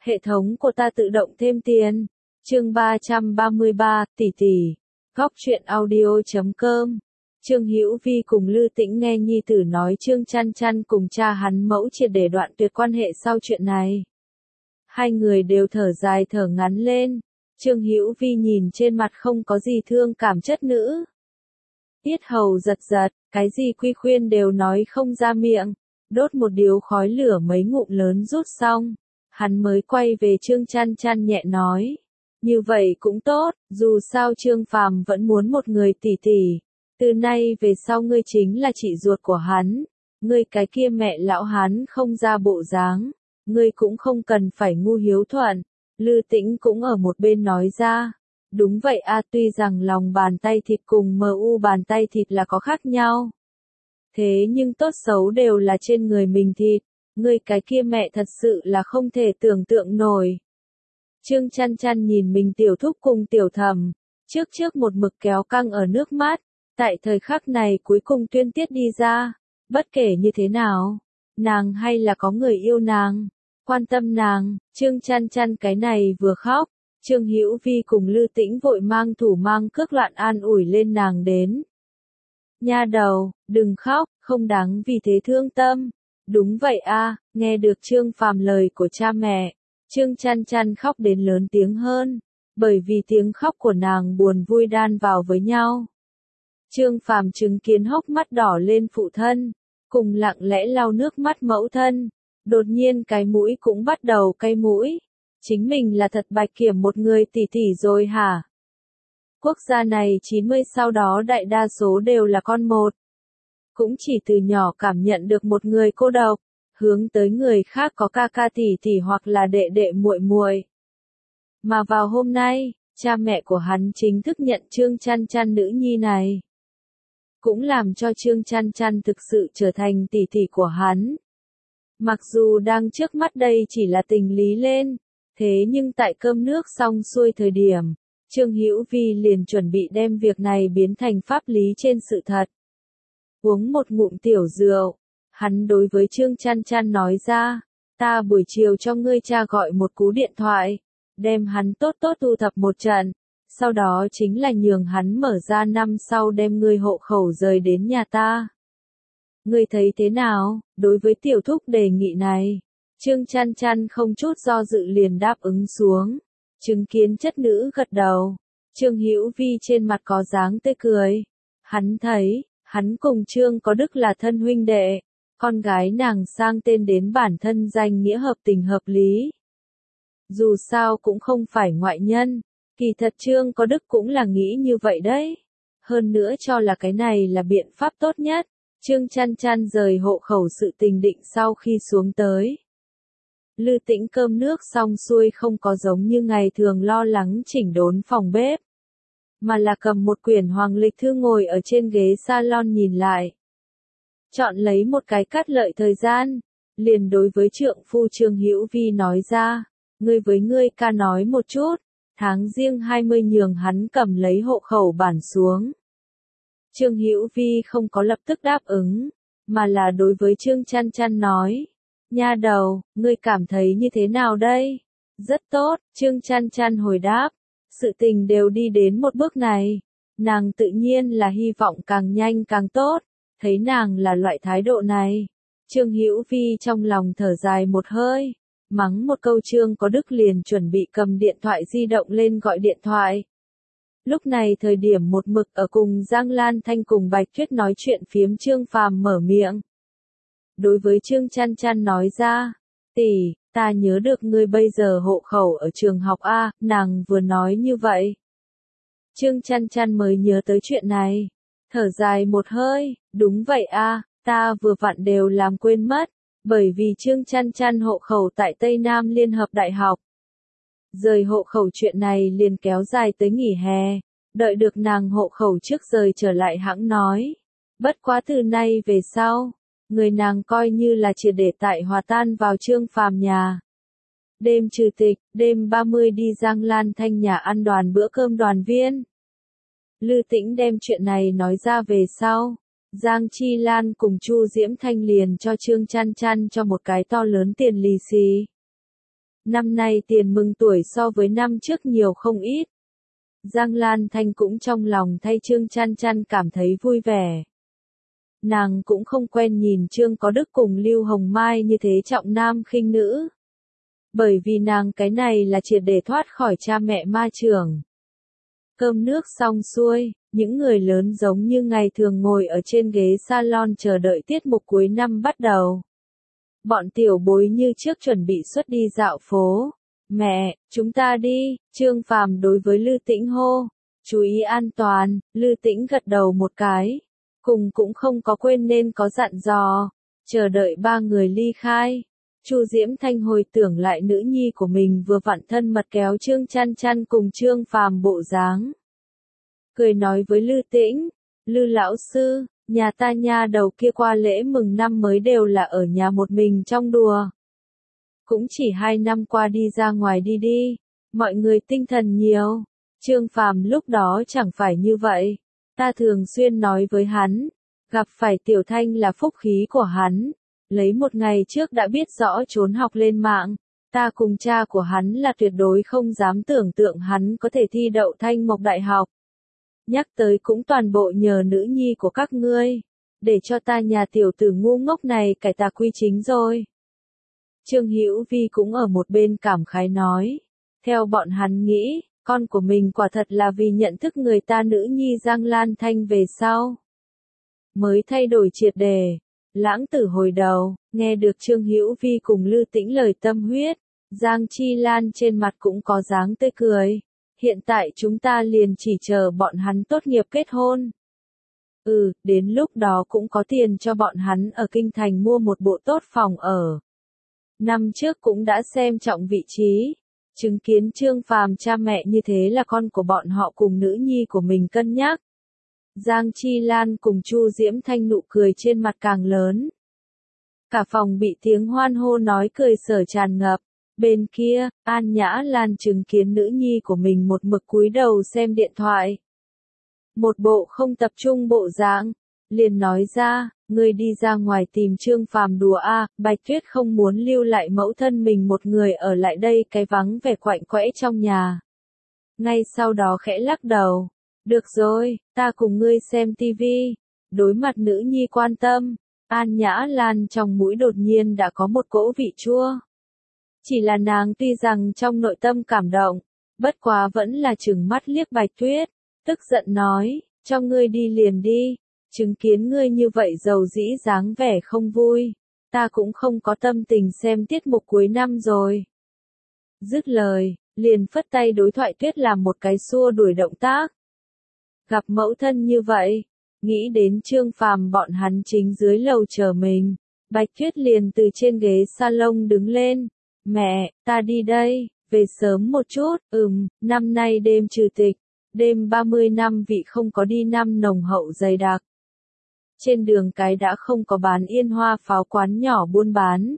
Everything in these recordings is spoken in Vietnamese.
Hệ thống của ta tự động thêm tiền. Chương 333, tỷ tỷ. Góc truyện audio.com. Trương Hữu Vi cùng Lư Tĩnh nghe nhi tử nói Trương Chăn Chăn cùng cha hắn mẫu triệt để đoạn tuyệt quan hệ sau chuyện này. Hai người đều thở dài thở ngắn lên. Trương Hữu Vi nhìn trên mặt không có gì thương cảm chất nữ. Tiết hầu giật giật, cái gì quy khuyên đều nói không ra miệng. Đốt một điếu khói lửa mấy ngụm lớn rút xong. Hắn mới quay về Trương Chăn Chăn nhẹ nói. Như vậy cũng tốt, dù sao Trương Phàm vẫn muốn một người tỷ tỷ. Từ nay về sau ngươi chính là chị ruột của hắn. Ngươi cái kia mẹ lão hắn không ra bộ dáng. Ngươi cũng không cần phải ngu hiếu thuận. Lư Tĩnh cũng ở một bên nói ra. Đúng vậy a, tuy rằng lòng bàn tay thịt cùng mu bàn tay thịt là có khác nhau. Thế nhưng tốt xấu đều là trên người mình thịt. Ngươi cái kia mẹ thật sự là không thể tưởng tượng nổi. Trương Chăn Chăn nhìn mình tiểu thúc cùng tiểu thẩm. Trước một mực kéo căng ở nước mắt. Tại thời khắc này cuối cùng tuyên tiết đi ra. Bất kể như thế nào. Nàng hay là có người yêu nàng. Quan tâm nàng. Trương Chăn Chăn cái này vừa khóc. Trương Hữu Vi cùng Lư Tĩnh vội mang thủ mang cước loạn an ủi lên nàng đến. Nha đầu, đừng khóc, không đáng vì thế thương tâm. Đúng vậy a, nghe được Trương Phàm lời của cha mẹ. Trương Chăn Chăn khóc đến lớn tiếng hơn. Bởi vì tiếng khóc của nàng buồn vui đan vào với nhau. Trương Phàm chứng kiến hốc mắt đỏ lên phụ thân. Cùng lặng lẽ lau nước mắt mẫu thân. Đột nhiên cái mũi cũng bắt đầu cay mũi. Chính mình là thật bạch kiểm một người tỷ tỷ rồi hả? Quốc gia này 90 sau đó đại đa số đều là con một. Cũng chỉ từ nhỏ cảm nhận được một người cô độc, hướng tới người khác có ca ca tỷ tỷ hoặc là đệ đệ muội muội. Mà vào hôm nay, cha mẹ của hắn chính thức nhận Trương Chăn Chăn nữ nhi này. Cũng làm cho Trương Chăn Chăn thực sự trở thành tỷ tỷ của hắn. Mặc dù đang trước mắt đây chỉ là tình lý lên. Thế nhưng tại cơm nước xong xuôi thời điểm, Trương Hữu Vi liền chuẩn bị đem việc này biến thành pháp lý trên sự thật. Uống một ngụm tiểu rượu, hắn đối với Trương Chăn Chăn nói ra, ta buổi chiều cho ngươi cha gọi một cú điện thoại, đem hắn tốt tốt thu thập một trận, sau đó chính là nhường hắn mở ra năm sau đem ngươi hộ khẩu rời đến nhà ta. Ngươi thấy thế nào, đối với tiểu thúc đề nghị này? Trương Chăn Chăn không chút do dự liền đáp ứng xuống. Chứng kiến chất nữ gật đầu. Trương Hữu Vi trên mặt có dáng tươi cười. Hắn thấy, hắn cùng Trương có đức là thân huynh đệ. Con gái nàng sang tên đến bản thân danh nghĩa hợp tình hợp lý. Dù sao cũng không phải ngoại nhân. Kỳ thật Trương có đức cũng là nghĩ như vậy đấy. Hơn nữa cho là cái này là biện pháp tốt nhất. Trương Chăn Chăn rời hộ khẩu sự tình định sau khi xuống tới. Lư Tĩnh cơm nước xong xuôi không có giống như ngày thường lo lắng chỉnh đốn phòng bếp. Mà là cầm một quyển hoàng lịch thư ngồi ở trên ghế salon nhìn lại. Chọn lấy một cái cắt lợi thời gian. Liền đối với trượng phu Trương Hữu Vi nói ra. Ngươi với ngươi ca nói một chút. Tháng riêng 20 nhường hắn cầm lấy hộ khẩu bản xuống. Trương Hữu Vi không có lập tức đáp ứng. Mà là đối với Trương Chăn Chăn nói. Nha đầu, ngươi cảm thấy như thế nào đây? Rất tốt, Trương Chăn Chăn hồi đáp. Sự tình đều đi đến một bước này. Nàng tự nhiên là hy vọng càng nhanh càng tốt. Thấy nàng là loại thái độ này. Trương Hữu Vi trong lòng thở dài một hơi. Mắng một câu Trương có đức liền chuẩn bị cầm điện thoại di động lên gọi điện thoại. Lúc này thời điểm một mực ở cùng Giang Lan Thanh cùng Bạch Tuyết nói chuyện phiếm Trương Phàm mở miệng. Đối với Trương Chăn Chăn nói ra, tỷ, ta nhớ được ngươi bây giờ hộ khẩu ở trường học A, nàng vừa nói như vậy. Trương Chăn Chăn mới nhớ tới chuyện này, thở dài một hơi, đúng vậy A, ta vừa vặn đều làm quên mất, bởi vì Trương Chăn Chăn hộ khẩu tại Tây Nam Liên hợp Đại học. Rời hộ khẩu chuyện này liền kéo dài tới nghỉ hè, đợi được nàng hộ khẩu trước rời trở lại hãng nói. Bất quá từ nay về sau. Người nàng coi như là triệt để tại hòa tan vào Trương Phàm nhà. Đêm trừ tịch, đêm 30 đi Giang Lan Thanh nhà ăn đoàn bữa cơm đoàn viên. Lư Tĩnh đem chuyện này nói ra về sau. Giang Chi Lan cùng Chu Diễm Thanh liền cho Trương Chăn Chăn cho một cái to lớn tiền lì xì. Năm nay tiền mừng tuổi so với năm trước nhiều không ít. Giang Lan Thanh cũng trong lòng thay Trương Chăn Chăn cảm thấy vui vẻ. Nàng cũng không quen nhìn Trương Có Đức cùng Lưu Hồng Mai như thế trọng nam khinh nữ. Bởi vì nàng cái này là triệt để thoát khỏi cha mẹ ma chưởng. Cơm nước xong xuôi, những người lớn giống như ngày thường ngồi ở trên ghế salon chờ đợi tiết mục cuối năm bắt đầu. Bọn tiểu bối như trước chuẩn bị xuất đi dạo phố. Mẹ, chúng ta đi, Trương Phàm đối với Lư Tĩnh hô. Chú ý an toàn, Lư Tĩnh gật đầu một cái. Cùng cũng không có quên nên có dặn dò. Chờ đợi ba người ly khai. Chu Diễm Thanh hồi tưởng lại nữ nhi của mình vừa vặn thân mật kéo Trương Chăn Chăn cùng Trương Phàm bộ dáng. Cười nói với Lư Tĩnh, Lư lão sư, nhà ta nha đầu kia qua lễ mừng năm mới đều là ở nhà một mình trong đùa. Cũng chỉ 2 năm qua đi ra ngoài đi đi, mọi người tinh thần nhiều. Trương Phàm lúc đó chẳng phải như vậy. Ta thường xuyên nói với hắn, gặp phải Tiểu Thanh là phúc khí của hắn. Lấy một ngày trước đã biết rõ trốn học lên mạng, ta cùng cha của hắn là tuyệt đối không dám tưởng tượng hắn có thể thi đậu Thanh Mộc Đại học. Nhắc tới cũng toàn bộ nhờ nữ nhi của các ngươi, để cho ta nhà tiểu tử ngu ngốc này cải tà quy chính rồi. Trương Hữu Vi cũng ở một bên cảm khái nói, theo bọn hắn nghĩ, con của mình quả thật là vì nhận thức người ta nữ nhi Giang Lan Thanh về sau. Mới thay đổi triệt đề. Lãng Tử hồi đầu, nghe được Trương Hữu Vi cùng Lư Tĩnh lời tâm huyết, Giang Chi Lan trên mặt cũng có dáng tươi cười. Hiện tại chúng ta liền chỉ chờ bọn hắn tốt nghiệp kết hôn. Đến lúc đó cũng có tiền cho bọn hắn ở Kinh Thành mua một bộ tốt phòng ở. Năm trước cũng đã xem trọng vị trí, chứng kiến Trương Phàm cha mẹ như thế là con của bọn họ cùng nữ nhi của mình cân nhắc. Giang Chi Lan cùng Chu Diễm Thanh nụ cười trên mặt càng lớn. Cả phòng bị tiếng hoan hô nói cười sở tràn ngập. Bên kia, An Nhã Lan chứng kiến nữ nhi của mình một mực cúi đầu xem điện thoại. Một bộ không tập trung bộ dạng, liền nói ra, ngươi đi ra ngoài tìm Trương Phàm đùa a, Bạch Tuyết không muốn lưu lại mẫu thân mình một người ở lại đây cái vắng vẻ quạnh quẽ trong nhà. Ngay sau đó khẽ lắc đầu. Được rồi, ta cùng ngươi xem tivi. Đối mặt nữ nhi quan tâm, An Nhã Lan trong mũi đột nhiên đã có một cỗ vị chua. Chỉ là nàng tuy rằng trong nội tâm cảm động, bất quá vẫn là trừng mắt liếc Bạch Tuyết, tức giận nói, cho ngươi đi liền đi, chứng kiến ngươi như vậy dầu dĩ dáng vẻ không vui, ta cũng không có tâm tình xem tiết mục cuối năm rồi. Dứt lời, liền phất tay đối Thoại Tuyết làm một cái xua đuổi động tác. Gặp mẫu thân như vậy, nghĩ đến Trương Phàm bọn hắn chính dưới lầu chờ mình, Bạch Tuyết liền từ trên ghế salon đứng lên. Mẹ, ta đi đây, về sớm một chút, năm nay đêm trừ tịch, đêm 30 năm vị không có đi năm nồng hậu dày đặc. Trên đường cái đã không có bán yên hoa pháo quán nhỏ buôn bán.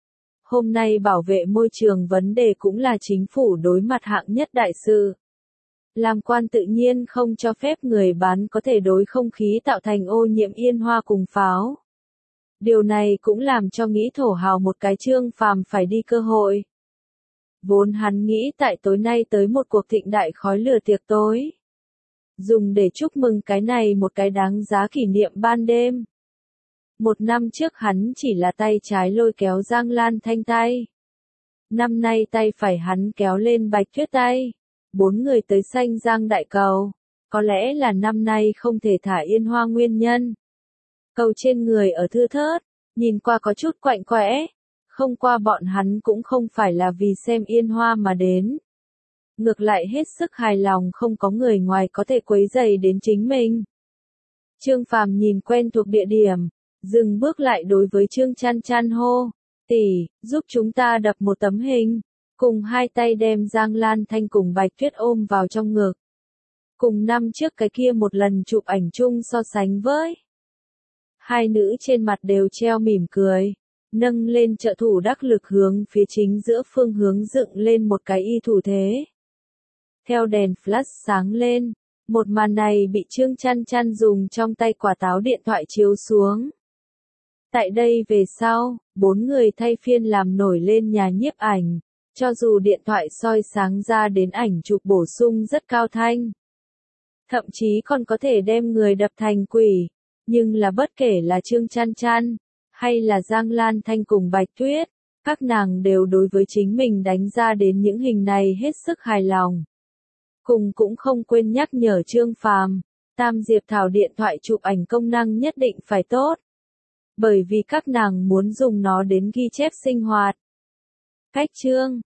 Hôm nay bảo vệ môi trường vấn đề cũng là chính phủ đối mặt hạng nhất đại sự. Làm quan tự nhiên không cho phép người bán có thể đối không khí tạo thành ô nhiễm yên hoa cùng pháo. Điều này cũng làm cho nghĩ thổ hào một cái Trương Phàm phải đi cơ hội. Vốn hắn nghĩ tại tối nay tới một cuộc thịnh đại khói lửa tiệc tối. Dùng để chúc mừng cái này một cái đáng giá kỷ niệm ban đêm. Một năm trước hắn chỉ là tay trái lôi kéo Giang Lan Thanh tay. Năm nay tay phải hắn kéo lên Bạch Tuyết tay. 4 người tới Sanh Giang Đại Cầu. Có lẽ là năm nay không thể thả yên hoa nguyên nhân. Cầu trên người ở thưa thớt, nhìn qua có chút quạnh quẽ. Không qua bọn hắn cũng không phải là vì xem yên hoa mà đến. Ngược lại hết sức hài lòng không có người ngoài có thể quấy rầy đến chính mình. Trương Phàm nhìn quen thuộc địa điểm, dừng bước lại đối với Trương Chăn Chăn hô. Tỷ, giúp chúng ta đập một tấm hình. Cùng hai tay đem Giang Lan Thanh cùng Bạch Tuyết ôm vào trong ngực. Cùng năm trước cái kia một lần chụp ảnh chung so sánh với. Hai nữ trên mặt đều treo mỉm cười. Nâng lên trợ thủ đắc lực hướng phía chính giữa phương hướng dựng lên một cái y thủ thế. Theo đèn flash sáng lên, một màn này bị Trương Chăn Chăn dùng trong tay quả táo điện thoại chiếu xuống. Tại đây về sau, 4 người thay phiên làm nổi lên nhà nhiếp ảnh, Cho dù điện thoại soi sáng ra đến ảnh chụp bổ sung rất cao thanh. Thậm chí còn có thể đem người đập thành quỷ. Nhưng là bất kể là Trương Chăn Chăn, hay là Giang Lan Thanh cùng Bạch Tuyết, các nàng đều đối với chính mình đánh ra đến những hình này hết sức hài lòng. Cùng cũng không quên nhắc nhở Trương Phàm, Tam Diệp Thảo điện thoại chụp ảnh công năng nhất định phải tốt. Bởi vì các nàng muốn dùng nó đến ghi chép sinh hoạt. Cách chương